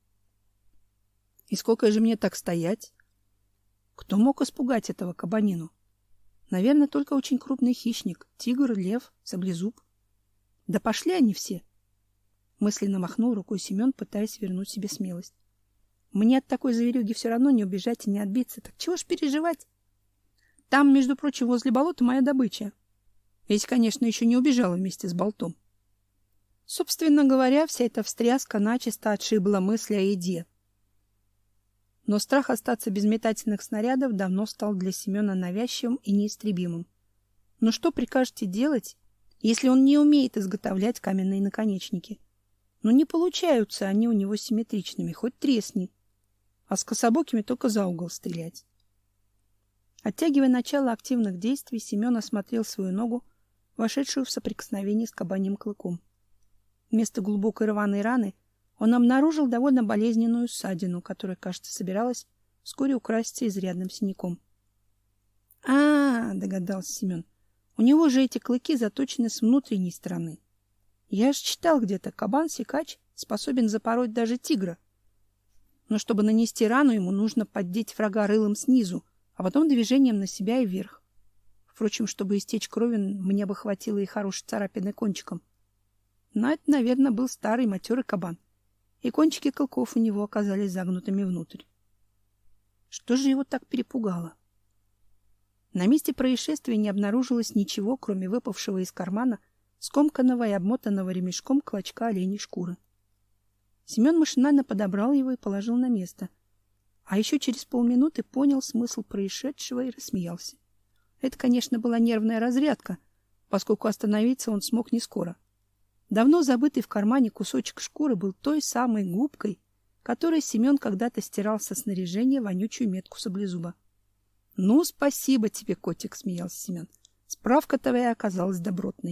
И сколько же мне так стоять? Кто мог испугать этого кабанину? Наверное, только очень крупный хищник. Тигр, лев, саблезуб. Да пошли они все! Мысленно махнул рукой Семен, пытаясь вернуть себе смелость. Мне от такой зверюги все равно не убежать и не отбиться. Так чего ж переживать? Там, между прочим, возле болота моя добыча. Если, конечно, еще не убежала вместе с болтом. Собственно говоря, вся эта встряска начисто отшибла мысли о еде. Но страх остаться без метательных снарядов давно стал для Семена навязчивым и неистребимым. Но что прикажете делать, если он не умеет изготовлять каменные наконечники? Но не получаются они у него симметричными, хоть тресни, а с кособокими только за угол стрелять. Оттягивая начало активных действий, Семен осмотрел свою ногу, вошедшую в соприкосновение с кабаньим клыком. Вместо глубокой рваной раны он обнаружил довольно болезненную ссадину, которая, кажется, собиралась вскоре украситься изрядным синяком. Догадался Семен. У него же эти клыки заточены с внутренней стороны. Я же читал где-то, кабан-сикач способен запороть даже тигра. Но чтобы нанести рану, ему нужно поддеть врага рылом снизу, а потом движением на себя и вверх. Впрочем, чтобы истечь крови, мне бы хватило и хорошей царапины кончиком. Но это, наверное, был старый матерый кабан, и кончики клыков у него оказались загнутыми внутрь. Что же его так перепугало? На месте происшествия не обнаружилось ничего, кроме выпавшего из кармана скомканного и обмотанного ремешком клочка оленей шкуры. Семен машинально подобрал его и положил на место, а еще через полминуты понял смысл происшедшего и рассмеялся. Это, конечно, была нервная разрядка, поскольку остановиться он смог не скоро. Давно забытый в кармане кусочек шкуры был той самой губкой, которой Семен когда-то стирал со снаряжения вонючую метку саблезуба. — Ну, спасибо тебе, котик, — смеялся Семен. — Справка твоя оказалась добротной.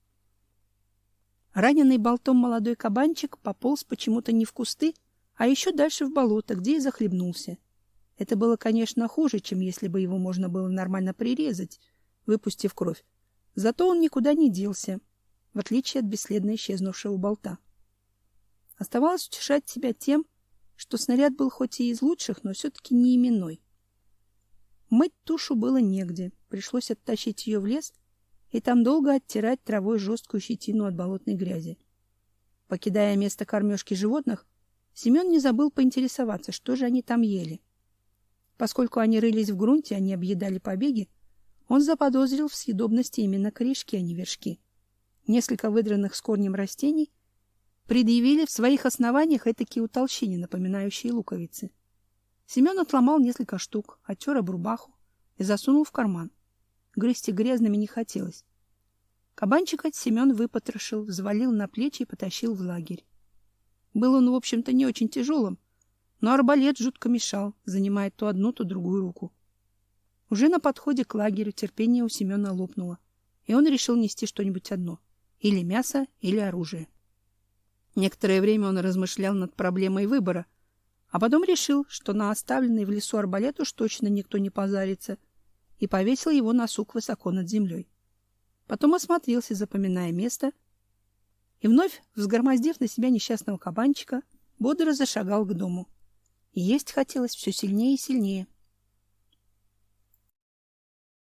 Раненый болтом молодой кабанчик пополз почему-то не в кусты, а еще дальше в болото, где и захлебнулся. Это было, конечно, хуже, чем если бы его можно было нормально прирезать, выпустив кровь. Зато он никуда не делся, в отличие от бесследно исчезнувшего болта. Оставалось утешать себя тем, что снаряд был хоть и из лучших, но все-таки не именной. Мыть тушу было негде, пришлось оттащить ее в лес и там долго оттирать травой жесткую щетину от болотной грязи. Покидая место кормежки животных, Семен не забыл поинтересоваться, что же они там ели. Поскольку они рылись в грунте, они объедали побеги, он заподозрил в съедобности именно корешки, а не вершки. Несколько выдранных с корнем растений предъявили в своих основаниях этакие утолщения, напоминающие луковицы. Семен отломал несколько штук, оттер об рубаху и засунул в карман. Грызть их грязными не хотелось. Кабанчика Семен выпотрошил, взвалил на плечи и потащил в лагерь. Был он, в общем-то, не очень тяжелым, но арбалет жутко мешал, занимая то одну, то другую руку. Уже на подходе к лагерю терпение у Семена лопнуло, и он решил нести что-нибудь одно — или мясо, или оружие. Некоторое время он размышлял над проблемой выбора, а потом решил, что на оставленный в лесу арбалет уж точно никто не позарится, и повесил его на сук высоко над землей. Потом осмотрелся, запоминая место, и вновь, взгромоздев на себя несчастного кабанчика, бодро зашагал к дому. И есть хотелось все сильнее и сильнее.